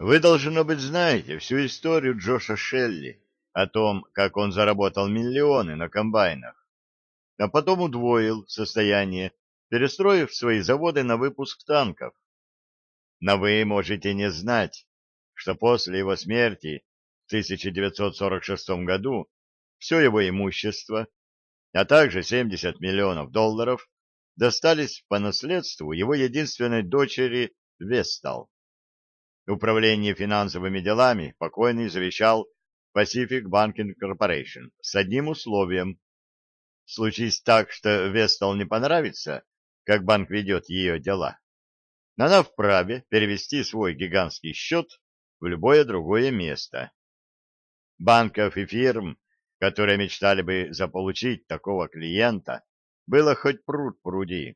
Вы, должно быть, знаете всю историю Джоша Шелли о том, как он заработал миллионы на комбайнах, а потом удвоил состояние, перестроив свои заводы на выпуск танков. Но вы можете не знать, что после его смерти в 1946 году все его имущество, а также 70 миллионов долларов, достались по наследству его единственной дочери Вестал. Управление финансовыми делами покойный завещал Pacific Banking Corporation с одним условием. Случись так, что Вестал не понравится, как банк ведет ее дела, она вправе перевести свой гигантский счет в любое другое место. Банков и фирм, которые мечтали бы заполучить такого клиента, было хоть пруд пруди.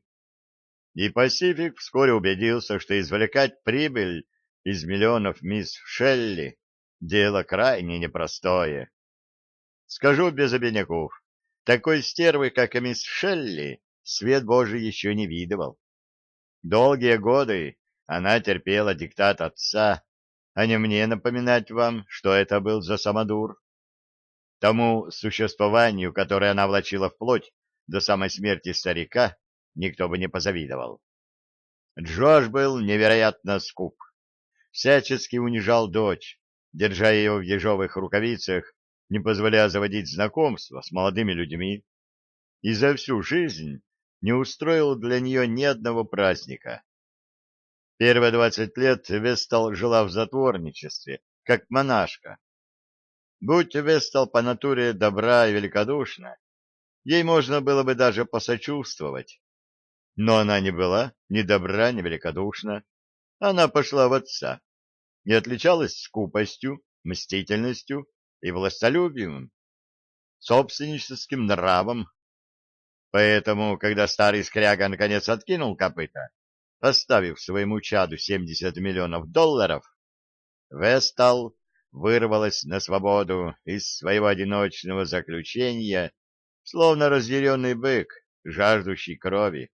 И Пасифик вскоре убедился, что извлекать прибыль из миллионов мисс Шелли — дело крайне непростое. Скажу без обиняков, такой стервы, как и мисс Шелли, свет Божий еще не видывал. Долгие годы она терпела диктат отца, а не мне напоминать вам, что это был за самодур. Тому существованию, которое она влачила вплоть до самой смерти старика, никто бы не позавидовал. Джош был невероятно скуп, всячески унижал дочь, держа ее в ежовых рукавицах, не позволяя заводить знакомства с молодыми людьми, и за всю жизнь не устроил для нее ни одного праздника. Первые 20 лет Вестал жила в затворничестве, как монашка. Будь Вестал по натуре добра и великодушна, ей можно было бы даже посочувствовать. Но она не была ни добра, ни великодушна. Она пошла в отца и отличалась скупостью, мстительностью и властолюбием, собственническим нравом. Поэтому, когда старый скряга наконец откинул копыта, оставив своему чаду 70 миллионов долларов, Вестал вырвалась на свободу из своего одиночного заключения, словно разъяренный бык, жаждущий крови.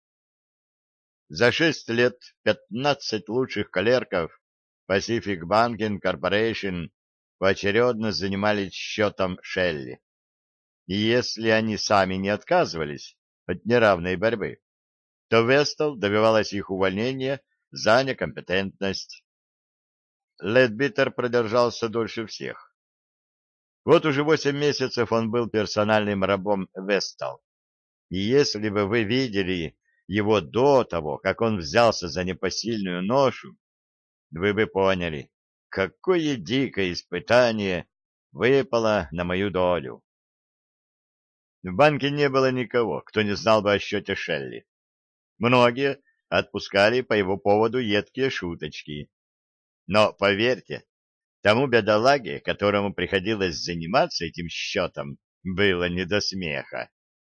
За 6 лет 15 лучших клерков Pacific Banking Corporation поочередно занимались счетом Шелли. И если они сами не отказывались от неравной борьбы, то Вестал добивалась их увольнения за некомпетентность. Ледбитер продержался дольше всех. Вот уже 8 месяцев он был персональным рабом Вестал. И если бы вы видели его до того, как он взялся за непосильную ношу, вы бы поняли, какое дикое испытание выпало на мою долю. В банке не было никого, кто не знал бы о счете Шелли. Многие отпускали по его поводу едкие шуточки. Но, поверьте, тому бедолаге, которому приходилось заниматься этим счетом, было не до смеха.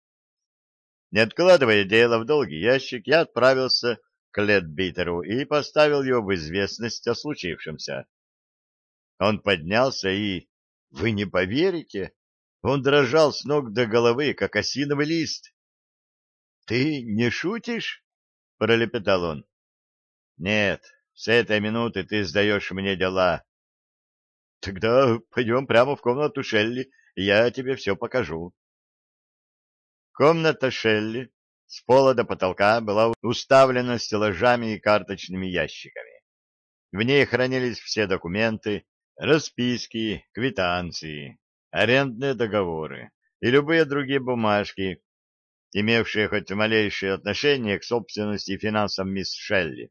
Не откладывая дело в долгий ящик, я отправился к Ледбитеру и поставил его в известность о случившемся. Он поднялся и... Вы не поверите, он дрожал с ног до головы, как осиновый лист. — Ты не шутишь? — пролепетал он. — Нет, с этой минуты ты сдаешь мне дела. — Тогда пойдем прямо в комнату Шелли, и я тебе все покажу. Комната Шелли с пола до потолка была уставлена стеллажами и карточными ящиками. В ней хранились все документы, расписки, квитанции, арендные договоры и любые другие бумажки, имевшие хоть малейшее отношение к собственности и финансам мисс Шелли.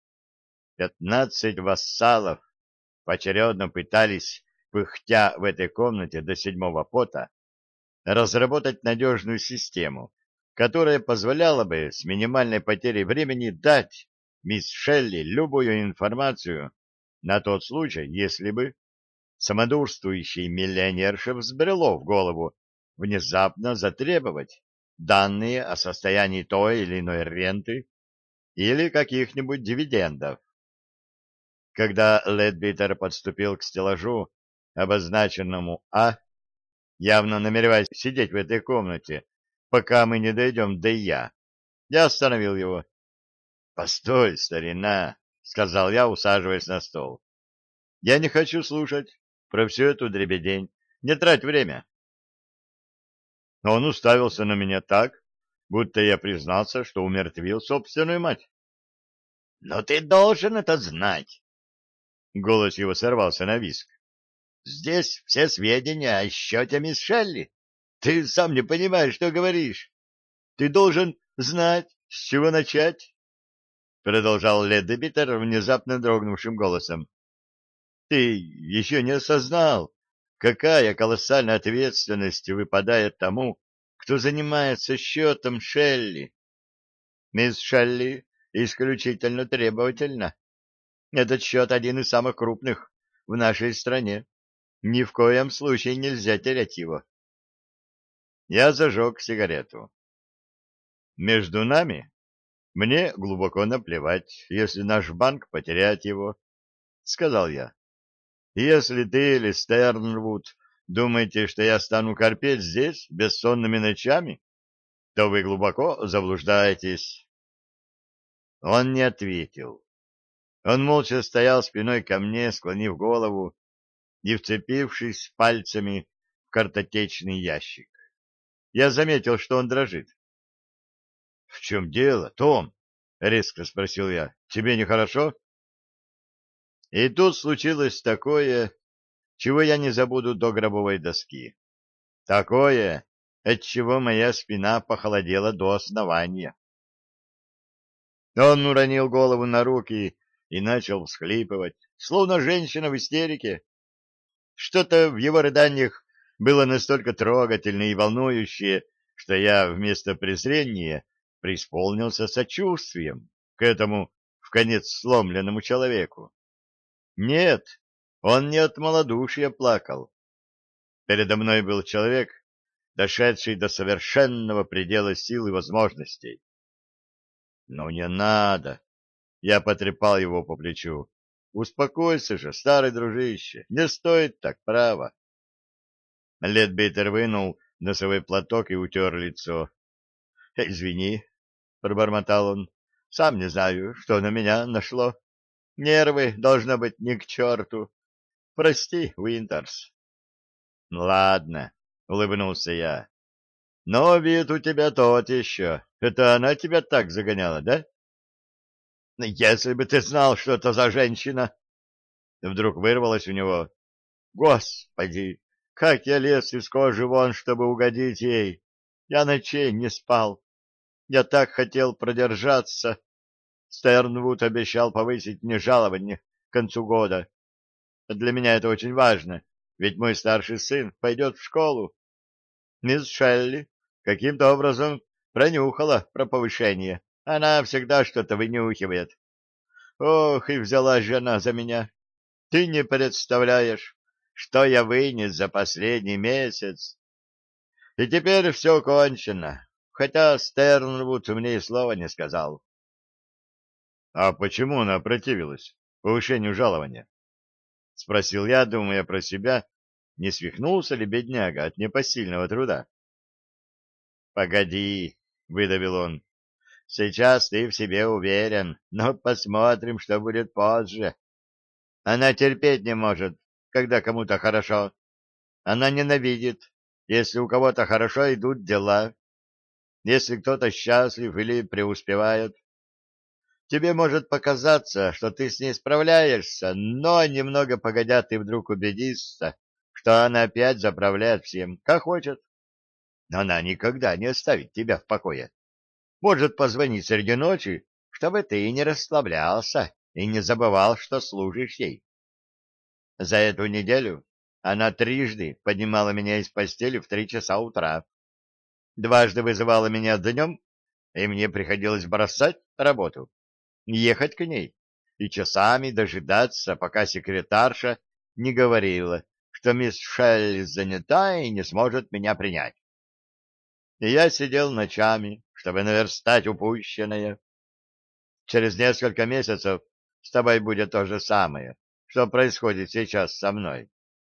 15 вассалов поочередно пытались, пыхтя в этой комнате до седьмого пота, разработать надежную систему, которая позволяла бы с минимальной потерей времени дать мисс Шелли любую информацию на тот случай, если бы самодурствующей миллионерше взбрело в голову внезапно затребовать данные о состоянии той или иной ренты или каких-нибудь дивидендов. Когда Ледбитер подступил к стеллажу, обозначенному А, явно намереваясь сидеть в этой комнате, пока мы не дойдем до Я остановил его. — Постой, старина, — сказал я, усаживаясь на стол. Я не хочу слушать про всю эту дребедень. Не трать время. Но он уставился на меня так, будто я признался, что умертвил собственную мать. — Но ты должен это знать. Голос его сорвался на визг. — Здесь все сведения о счете мисс Шелли. Ты сам не понимаешь, что говоришь. Ты должен знать, с чего начать, — продолжал леди Биттер внезапно дрогнувшим голосом. — Ты еще не осознал, какая колоссальная ответственность выпадает тому, кто занимается счетом Шелли. Мисс Шелли исключительно требовательна. Этот счет один из самых крупных в нашей стране. Ни в коем случае нельзя терять его. Я зажег сигарету. Между нами мне глубоко наплевать, если наш банк потеряет его, — сказал я. Если ты или Стернвуд думаете, что я стану корпеть здесь бессонными ночами, то вы глубоко заблуждаетесь. Он не ответил. Он молча стоял спиной ко мне, склонив голову и вцепившись пальцами в картотечный ящик. Я заметил, что он дрожит. — В чем дело, Том? — резко спросил я. — Тебе нехорошо? И тут случилось такое, чего я не забуду до гробовой доски. Такое, от чего моя спина похолодела до основания. Он уронил голову на руки и начал всхлипывать, словно женщина в истерике. Что-то в его рыданиях было настолько трогательное и волнующее, что я вместо презрения преисполнился сочувствием к этому вконец сломленному человеку. Нет, он не от малодушия плакал. Передо мной был человек, дошедший до совершенного предела сил и возможностей. «Ну не надо!» — я потрепал его по плечу. «Успокойся же, старый дружище, не стоит так, право». Ледбейтер вынул носовой платок и утер лицо. «Извини», — пробормотал он, — «сам не знаю, что на меня нашло. Нервы, должно быть, ни к черту. Прости, Уинтерс». «Ладно», — улыбнулся я. «Но вид у тебя тот еще. Это она тебя так загоняла, да?» «Если бы ты знал, что это за женщина!» Вдруг вырвалось у него. «Господи, как я лез из кожи вон, чтобы угодить ей! Я ночей не спал. Я так хотел продержаться. Стернвуд обещал повысить мне жалование к концу года. Для меня это очень важно, ведь мой старший сын пойдет в школу. Мисс Шелли каким-то образом пронюхала про повышение. Она всегда что-то вынюхивает. Ох, и взяла жена за меня. Ты не представляешь, что я вынес за последний месяц. И теперь все кончено, хотя Стернвуд мне и слова не сказал». «А почему она противилась повышению жалования?» — спросил я, думая про себя, не свихнулся ли бедняга от непосильного труда. «Погоди», — выдавил он, — «сейчас ты в себе уверен, но посмотрим, что будет позже. Она терпеть не может, когда кому-то хорошо. Она ненавидит, если у кого-то хорошо идут дела, если кто-то счастлив или преуспевает. Тебе может показаться, что ты с ней справляешься, но немного погодя ты вдруг убедишься, что она опять заправляет всем, как хочет. Но она никогда не оставит тебя в покое. Может позвонить среди ночи, чтобы ты и не расслаблялся и не забывал, что служишь ей. За эту неделю она трижды поднимала меня из постели в 3 часа утра. Дважды вызывала меня днем, и мне приходилось бросать работу, ехать к ней и часами дожидаться, пока секретарша не говорила, что мисс Шелли занята и не сможет меня принять. И я сидел ночами, чтобы наверстать упущенное. Через несколько месяцев с тобой будет то же самое, что происходит сейчас со мной.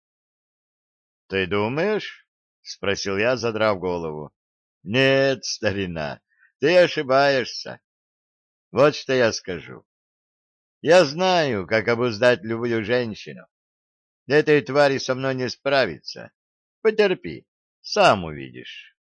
— Ты думаешь? — спросил я, задрав голову. — Нет, старина, ты ошибаешься. Вот что я скажу. Я знаю, как обуздать любую женщину. Этой твари со мной не справиться. Потерпи, сам увидишь.